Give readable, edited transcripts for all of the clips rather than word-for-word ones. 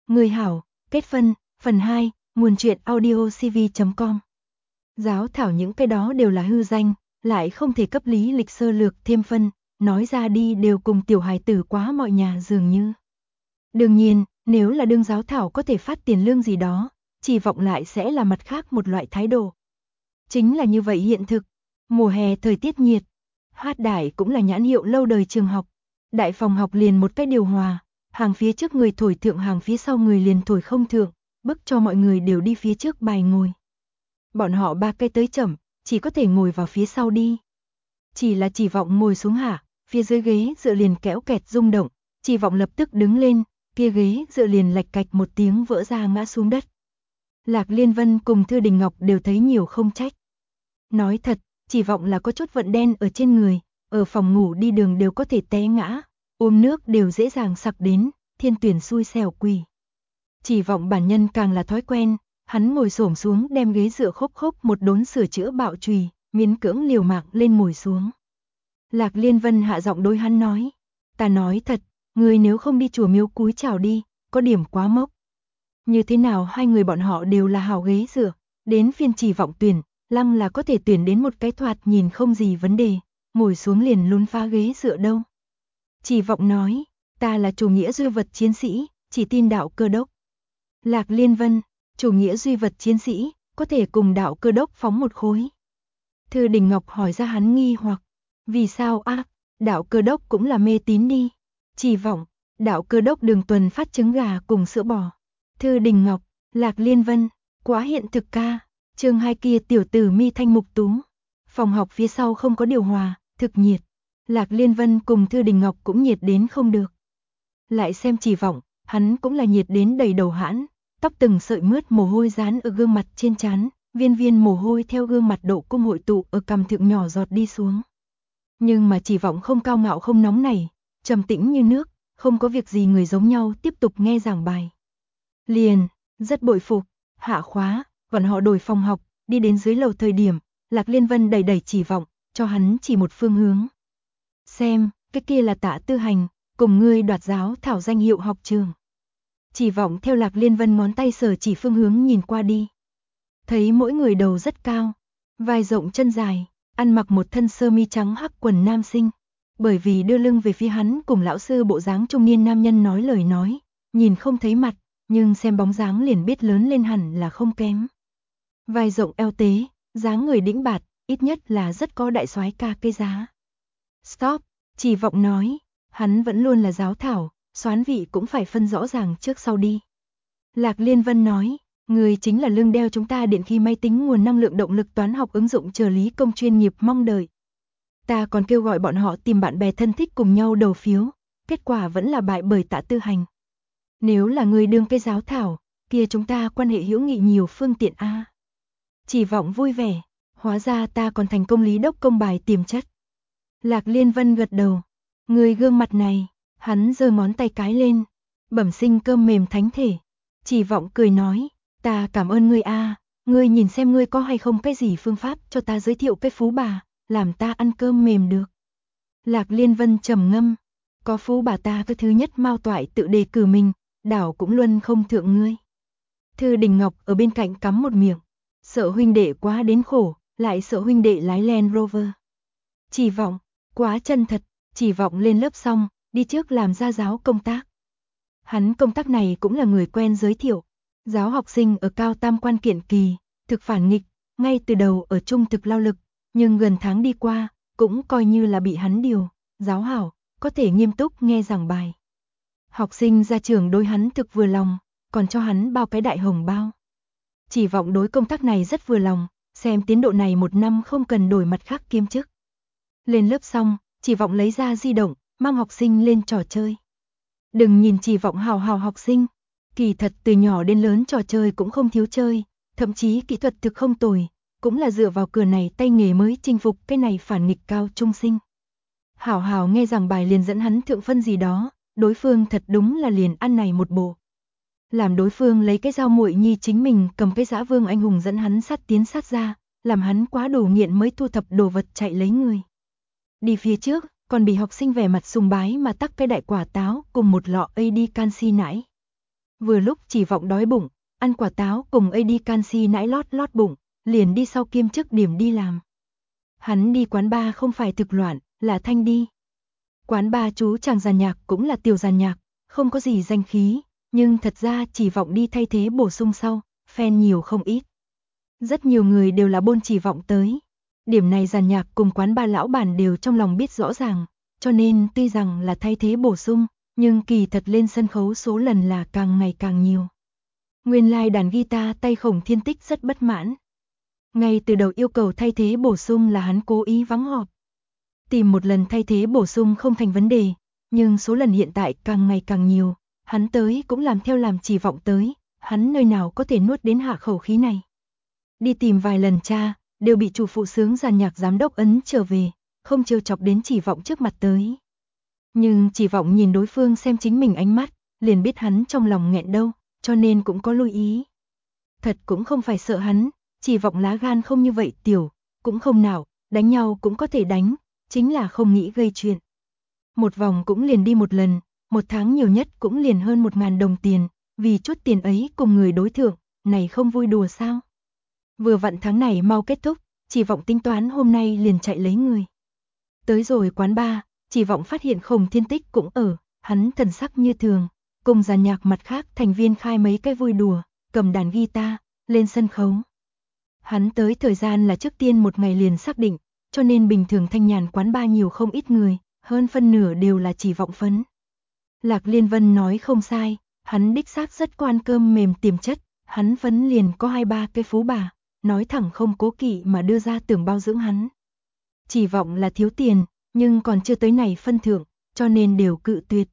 Người hảo, kết phân, phần 2, nguồn truyện audio cv.com. Giáo thảo những cái đó đều là hư danh, lại không thể cấp lý lịch sơ lược thêm phân, nói ra đi đều cùng tiểu hài tử quá mọi nhà dường như. Đương nhiên, nếu là đương giáo thảo có thể phát tiền lương gì đó, chỉ vọng lại sẽ là mặt khác một loại thái độ. Chính là như vậy hiện thực, mùa hè thời tiết nhiệt, Hát Đại cũng là nhãn hiệu lâu đời trường học, đại phòng học liền một cái điều hòa, hàng phía trước người thổi thượng hàng phía sau người liền thổi không thượng, bức cho mọi người đều đi phía trước bài ngồi. Bọn họ ba cây tới chậm, chỉ có thể ngồi vào phía sau đi. Chỉ là Chỉ Vọng ngồi xuống hạ, phía dưới ghế dựa liền kéo kẹt rung động, Chỉ Vọng lập tức đứng lên, kia ghế dựa liền lạch cạch một tiếng vỡ ra ngã xuống đất. Lạc Liên Vân cùng Thư Đình Ngọc đều thấy nhiều không trách. Nói thật, Chỉ Vọng là có chút vận đen ở trên người, ở phòng ngủ đi đường đều có thể té ngã, ôm nước đều dễ dàng sặc đến, thiên tuyển xui xẻo quỷ. Chỉ Vọng bản nhân càng là thói quen, hắn ngồi xổm xuống đem ghế dựa khốc khốc một đốn sửa chữa bạo chùy, miễn cưỡng liều mạng lên ngồi xuống. Lạc Liên Vân hạ giọng đối hắn nói, ta nói thật, người nếu không đi chùa miếu cúi chào đi, có điểm quá mốc. Như thế nào hai người bọn họ đều là hảo ghế dựa, đến phiên Chỉ Vọng tuyển, lăng là có thể tuyển đến một cái thoạt nhìn không gì vấn đề, ngồi xuống liền lún phá ghế dựa đâu. Chỉ Vọng nói, ta là chủ nghĩa duy vật chiến sĩ, chỉ tin đạo Cơ Đốc. Lạc Liên Vân, chủ nghĩa duy vật chiến sĩ, có thể cùng đạo Cơ Đốc phóng một khối. Thư Đình Ngọc hỏi ra hắn nghi hoặc, vì sao đạo Cơ Đốc cũng là mê tín đi. Chỉ Vọng, đạo Cơ Đốc đường tuần phát trứng gà cùng sữa bò. Thư Đình Ngọc, Lạc Liên Vân, quá hiện thực ca. Chương 2 kia tiểu tử mi thanh mục tú. Phòng học phía sau không có điều hòa, thực nhiệt. Lạc Liên Vân cùng Thư Đình Ngọc cũng nhiệt đến không được. Lại xem Chỉ Vọng, hắn cũng là nhiệt đến đầy đầu hãn, tóc từng sợi mướt mồ hôi dán ở gương mặt trên trán, viên viên mồ hôi theo gương mặt độ cung hội tụ ở cằm thượng nhỏ giọt đi xuống. Nhưng mà Chỉ Vọng không cao ngạo không nóng nảy, trầm tĩnh như nước, không có việc gì người giống nhau tiếp tục nghe giảng bài. Liền, rất bội phục, hạ khóa, bọn họ đổi phòng học, đi đến dưới lầu thời điểm, Lạc Liên Vân đẩy đẩy Chỉ Vọng, cho hắn chỉ một phương hướng. Xem, cái kia là Tạ Tư Hành, cùng ngươi đoạt giáo thảo danh hiệu học trường. Chỉ Vọng theo Lạc Liên Vân ngón tay sờ chỉ phương hướng nhìn qua đi. Thấy mỗi người đầu rất cao, vai rộng chân dài, ăn mặc một thân sơ mi trắng hắc quần nam sinh. Bởi vì đưa lưng về phía hắn cùng lão sư bộ dáng trung niên nam nhân nói lời nói, nhìn không thấy mặt, nhưng xem bóng dáng liền biết lớn lên hẳn là không kém. Vai rộng eo tế, dáng người đĩnh bạt, ít nhất là rất có đại soái ca cây giá. Stop, Chỉ Vọng nói, hắn vẫn luôn là giáo thảo, soán vị cũng phải phân rõ ràng trước sau đi. Lạc Liên Vân nói, người chính là lưng đeo chúng ta điện khí máy tính nguồn năng lượng động lực toán học ứng dụng chờ lý công chuyên nghiệp mong đợi. Ta còn kêu gọi bọn họ tìm bạn bè thân thích cùng nhau đầu phiếu, kết quả vẫn là bại bởi Tạ Tư Hành. Nếu là người đương cái giáo thảo, kia chúng ta quan hệ hữu nghị nhiều phương tiện a. Chỉ Vọng vui vẻ, hóa ra ta còn thành công lý đốc công bài tiềm chất. Lạc Liên Vân gật đầu, người gương mặt này, hắn giơ ngón tay cái lên, bẩm sinh cơm mềm thánh thể. Chỉ Vọng cười nói, ta cảm ơn ngươi a, ngươi nhìn xem ngươi có hay không cái gì phương pháp cho ta giới thiệu cái phú bà, làm ta ăn cơm mềm được. Lạc Liên Vân trầm ngâm, có phú bà ta cái thứ nhất mao toại tự đề cử mình, đảo cũng luân không thượng ngươi. Thư Đình Ngọc ở bên cạnh cắm một miệng, sợ huynh đệ quá đến khổ, lại sợ huynh đệ lái Land Rover. Chỉ Vọng, quá chân thật. Chỉ Vọng lên lớp xong, đi trước làm gia giáo công tác. Hắn công tác này cũng là người quen giới thiệu. Giáo học sinh ở cao tam quan kiện kỳ, thực phản nghịch, ngay từ đầu ở trung thực lao lực, nhưng gần tháng đi qua, cũng coi như là bị hắn điều, giáo hảo, có thể nghiêm túc nghe giảng bài. Học sinh ra trường đối hắn thực vừa lòng, còn cho hắn bao cái đại hồng bao. Chỉ Vọng đối công tác này rất vừa lòng, xem tiến độ này một năm không cần đổi mặt khác kiêm chức. Lên lớp xong, Chỉ Vọng lấy ra di động, mang học sinh lên trò chơi. Đừng nhìn Chỉ Vọng hào hào học sinh, kỳ thật từ nhỏ đến lớn trò chơi cũng không thiếu chơi, thậm chí kỹ thuật thực không tồi, cũng là dựa vào cửa này tay nghề mới chinh phục cái này phản nghịch cao trung sinh. Hảo hảo nghe giảng bài liền dẫn hắn thượng phân gì đó, đối phương thật đúng là liền ăn này một bộ. Làm đối phương lấy cái dao muội nhi chính mình cầm cái dã vương anh hùng dẫn hắn sát tiến sát ra, làm hắn quá đủ nghiện mới thu thập đồ vật chạy lấy người. Đi phía trước, còn bị học sinh vẻ mặt sùng bái mà tắc cái đại quả táo cùng một lọ AD canxi nãi. Vừa lúc Chỉ Vọng đói bụng, ăn quả táo cùng AD canxi nãi lót bụng, liền đi sau kiêm chức điểm đi làm. Hắn đi quán bar không phải thực loạn, là thanh đi. Quán bar chú chàng giàn nhạc cũng là tiểu giàn nhạc, không có gì danh khí, nhưng thật ra Chỉ Vọng đi thay thế bổ sung sau, fan nhiều không ít. Rất nhiều người đều là bôn Chỉ Vọng tới. Điểm này giàn nhạc cùng quán bar lão bản đều trong lòng biết rõ ràng, cho nên tuy rằng là thay thế bổ sung, nhưng kỳ thật lên sân khấu số lần là càng ngày càng nhiều. Nguyên lai đàn guitar tay Khổng Thiên Tích rất bất mãn. Ngay từ đầu yêu cầu thay thế bổ sung là hắn cố ý vắng họp. Tìm một lần thay thế bổ sung không thành vấn đề, nhưng số lần hiện tại càng ngày càng nhiều, hắn tới cũng làm theo làm Chỉ Vọng tới, hắn nơi nào có thể nuốt đến hạ khẩu khí này. Đi tìm vài lần cha, đều bị chủ phụ sướng giàn nhạc giám đốc ấn trở về, không trêu chọc đến Chỉ Vọng trước mặt tới. Nhưng Chỉ Vọng nhìn đối phương xem chính mình ánh mắt, liền biết hắn trong lòng nghẹn đâu, cho nên cũng có lưu ý. Thật cũng không phải sợ hắn, Chỉ Vọng lá gan không như vậy tiểu, cũng không nào, đánh nhau cũng có thể đánh, chính là không nghĩ gây chuyện. Một vòng cũng liền đi một lần, một tháng nhiều nhất cũng liền hơn 1.000 đồng tiền, vì chút tiền ấy cùng người đối thượng, này không vui đùa sao? Vừa vặn tháng này mau kết thúc, Chỉ Vọng tính toán hôm nay liền chạy lấy người. Tới rồi quán bar, Chỉ Vọng phát hiện Khổng Thiên Tích cũng ở, hắn thần sắc như thường, cùng giàn nhạc mặt khác thành viên khai mấy cái vui đùa, cầm đàn guitar, lên sân khấu. Hắn tới thời gian là trước tiên một ngày liền xác định, cho nên bình thường thanh nhàn quán bar nhiều không ít người, hơn phân nửa đều là Chỉ Vọng phấn. Lạc Liên Vân nói không sai, hắn đích xác rất quan cơm mềm tiềm chất, hắn phấn liền có 2-3 cái phú bà, nói thẳng không cố kỵ mà đưa ra tưởng bao dưỡng hắn. Chỉ Vọng là thiếu tiền, nhưng còn chưa tới này phân thượng, cho nên đều cự tuyệt.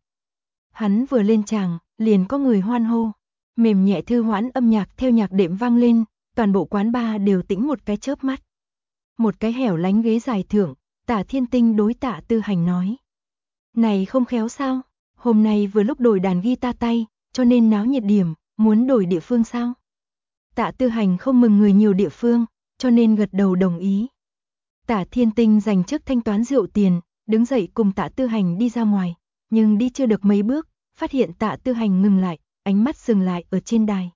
Hắn vừa lên tràng, liền có người hoan hô, mềm nhẹ thư hoãn âm nhạc theo nhạc đệm vang lên, toàn bộ quán bar đều tĩnh một cái chớp mắt. Một cái hẻo lánh ghế dài thượng, Tả Thiên Tinh đối Tạ Tư Hành nói. Này không khéo sao, hôm nay vừa lúc đổi đàn guitar tay, cho nên náo nhiệt điểm, muốn đổi địa phương sao? Tạ Tư Hành không mừng người nhiều địa phương, cho nên gật đầu đồng ý. Tả Thiên Tinh dành trước thanh toán rượu tiền, đứng dậy cùng Tạ Tư Hành đi ra ngoài, nhưng đi chưa được mấy bước, phát hiện Tạ Tư Hành ngừng lại, ánh mắt dừng lại ở trên đài.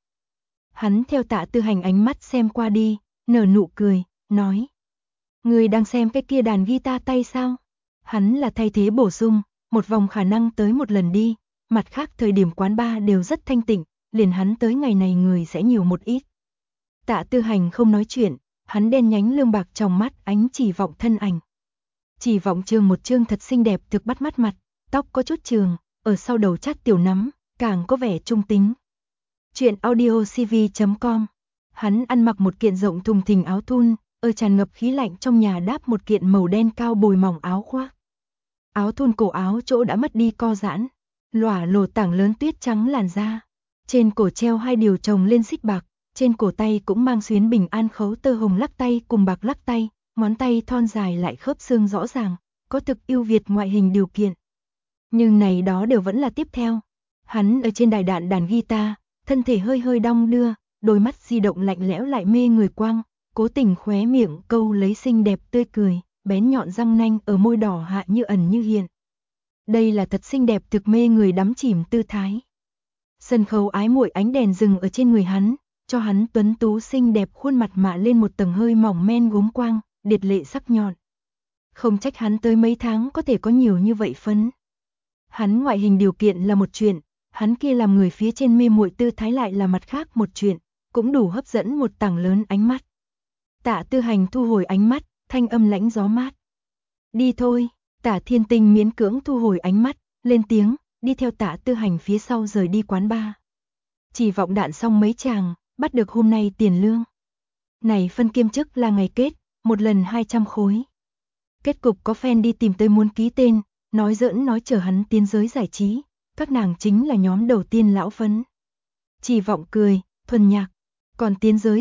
Hắn theo Tạ Tư Hành ánh mắt xem qua đi, nở nụ cười, nói. Người đang xem cái kia đàn guitar tay sao? Hắn là thay thế bổ sung, một vòng khả năng tới một lần đi, mặt khác thời điểm quán bar đều rất thanh tịnh, liền hắn tới ngày này người sẽ nhiều một ít. Tạ Tư Hành không nói chuyện, hắn đen nhánh lương bạc trong mắt ánh Chỉ Vọng thân ảnh. Chỉ Vọng trường một trương thật xinh đẹp thực bắt mắt mặt, tóc có chút trường, ở sau đầu chát tiểu nắm, càng có vẻ trung tính. Chuyện audiocv.com. Hắn ăn mặc một kiện rộng thùng thình áo thun, ở tràn ngập khí lạnh trong nhà đáp một kiện màu đen cao bồi mỏng áo khoác. Áo thun cổ áo chỗ đã mất đi co giãn, lỏa lồ tảng lớn tuyết trắng làn da. Trên cổ treo 2 điều chồng lên xích bạc, trên cổ tay cũng mang xuyến bình an khấu tơ hồng lắc tay cùng bạc lắc tay, ngón tay thon dài lại khớp xương rõ ràng, có thực ưu việt ngoại hình điều kiện. Nhưng này đó đều vẫn là tiếp theo. Hắn ở trên đài đàn guitar, thân thể hơi hơi đong đưa, đôi mắt di động lạnh lẽo lại mê người quang, cố tình khóe miệng câu lấy xinh đẹp tươi cười, bén nhọn răng nanh ở môi đỏ hạ như ẩn như hiện. Đây là thật xinh đẹp thực mê người đắm chìm tư thái. Sân khấu ái muội ánh đèn rừng ở trên người hắn, cho hắn tuấn tú xinh đẹp khuôn mặt mạ lên một tầng hơi mỏng men gốm quang, điệt lệ sắc nhọn. Không trách hắn tới mấy tháng có thể có nhiều như vậy phấn. Hắn ngoại hình điều kiện là một chuyện, hắn kia làm người phía trên mê muội tư thái lại là mặt khác một chuyện, cũng đủ hấp dẫn một tảng lớn ánh mắt. Tạ Tư Hành thu hồi ánh mắt, thanh âm lãnh gió mát. Đi thôi, Tả Thiên Tinh miễn cưỡng thu hồi ánh mắt, lên tiếng, đi theo Tạ Tư Hành phía sau rời đi quán bar. Chỉ Vọng đạn xong mấy chàng, bắt được hôm nay tiền lương. Này phân kiêm chức là ngày kết, một lần 200 khối. Kết cục có fan đi tìm tới muốn ký tên, nói giỡn nói chờ hắn tiến giới giải trí, các nàng chính là nhóm đầu tiên lão phấn. Chỉ Vọng cười, thuần nhạc, còn tiến giới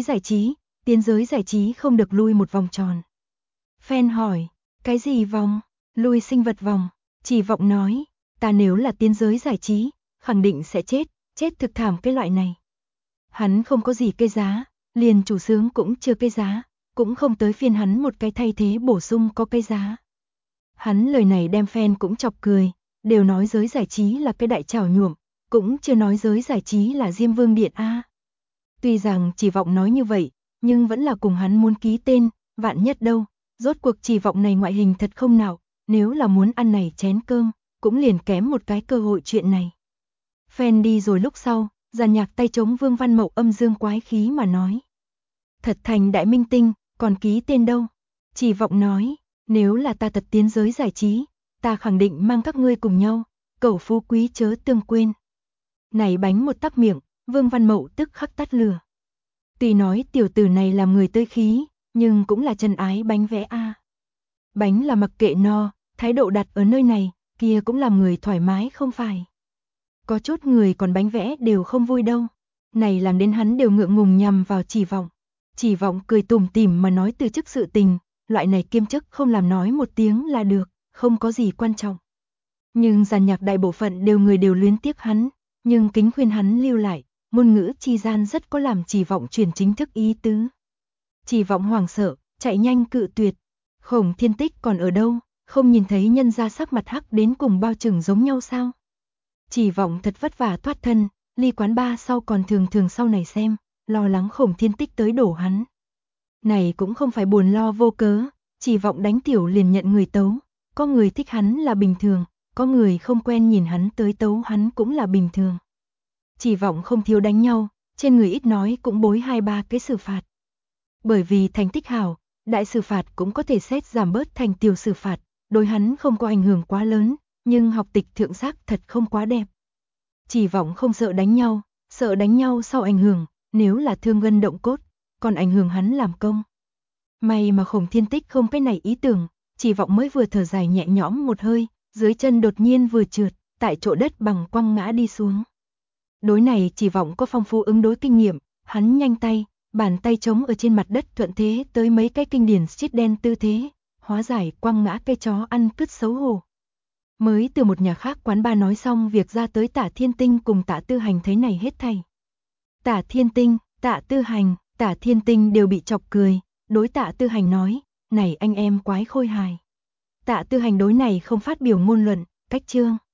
giải trí không được lui một vòng tròn. Fan hỏi, cái gì vòng? Lui sinh vật vòng. Chỉ Vọng nói, ta nếu là tiến giới giải trí, khẳng định sẽ chết thực thảm cái loại này. Hắn không có gì cây giá, liền chủ sướng cũng chưa cây giá, cũng không tới phiên hắn một cái thay thế bổ sung có cây giá. Hắn lời này đem fan cũng chọc cười, đều nói giới giải trí là cái đại trảo nhuộm, cũng chưa nói giới giải trí là Diêm Vương Điện a. Tuy rằng Chỉ Vọng nói như vậy, nhưng vẫn là cùng hắn muốn ký tên, vạn nhất đâu, rốt cuộc Chỉ Vọng này ngoại hình thật không nào, nếu là muốn ăn này chén cơm, cũng liền kém một cái cơ hội chuyện này. Fan đi rồi lúc sau, dàn nhạc tay trống Vương Văn Mậu âm dương quái khí mà nói. Thật thành đại minh tinh, còn ký tên đâu? Chỉ Vọng nói, nếu là ta thật tiến giới giải trí, ta khẳng định mang các ngươi cùng nhau, cẩu phú quý chớ tương quên. Này bánh một tắc miệng, Vương Văn Mậu tức khắc tắt lửa. Tuy nói tiểu tử này làm người tươi khí, nhưng cũng là chân ái bánh vẽ a. Bánh là mặc kệ no, thái độ đặt ở nơi này, kia cũng làm người thoải mái không phải. Có chút người còn bánh vẽ đều không vui đâu. Này làm đến hắn đều ngượng ngùng nhằm vào Chỉ Vọng. Chỉ Vọng cười tủm tỉm mà nói từ chức sự tình, loại này kiêm chức không làm nói một tiếng là được, không có gì quan trọng. Nhưng dàn nhạc đại bộ phận người đều luyến tiếc hắn, nhưng kính khuyên hắn lưu lại, ngôn ngữ chi gian rất có làm Chỉ Vọng chuyển chính thức ý tứ. Chỉ Vọng hoảng sợ, chạy nhanh cự tuyệt. Khổng Thiên Tích còn ở đâu, không nhìn thấy nhân ra sắc mặt hắc đến cùng bao trừng giống nhau sao? Chỉ Vọng thật vất vả thoát thân, ly quán bar sau còn thường sau này xem, lo lắng Khổng Thiên Tích tới đổ hắn. Này cũng không phải buồn lo vô cớ, Chỉ Vọng đánh tiểu liền nhận người tấu, có người thích hắn là bình thường, có người không quen nhìn hắn tới tấu hắn cũng là bình thường. Chỉ Vọng không thiếu đánh nhau, trên người ít nói cũng bối 2-3 cái xử phạt. Bởi vì thành tích hảo, đại xử phạt cũng có thể xét giảm bớt thành tiểu xử phạt, đối hắn không có ảnh hưởng quá lớn, nhưng học tịch thượng sắc thật không quá đẹp. Chỉ Vọng không sợ đánh nhau sau ảnh hưởng, nếu là thương gân động cốt, còn ảnh hưởng hắn làm công. May mà Khổng Thiên Tích không cái này ý tưởng, Chỉ Vọng mới vừa thở dài nhẹ nhõm một hơi, dưới chân đột nhiên vừa trượt, tại chỗ đất bằng quăng ngã đi xuống. Đối này Chỉ Vọng có phong phú ứng đối kinh nghiệm, hắn nhanh tay, bàn tay trống ở trên mặt đất thuận thế tới mấy cái kinh điển street đen tư thế, hóa giải quăng ngã cây chó ăn cứt xấu hổ. Mới từ một nhà khác quán bar nói xong việc ra tới Tả Thiên Tinh cùng Tạ Tư Hành thấy này hết thảy. Tả Thiên Tinh, Tạ Tư Hành, Tả Thiên Tinh đều bị chọc cười, đối Tạ Tư Hành nói, này anh em quái khôi hài. Tạ Tư Hành đối này không phát biểu ngôn luận, cách chương.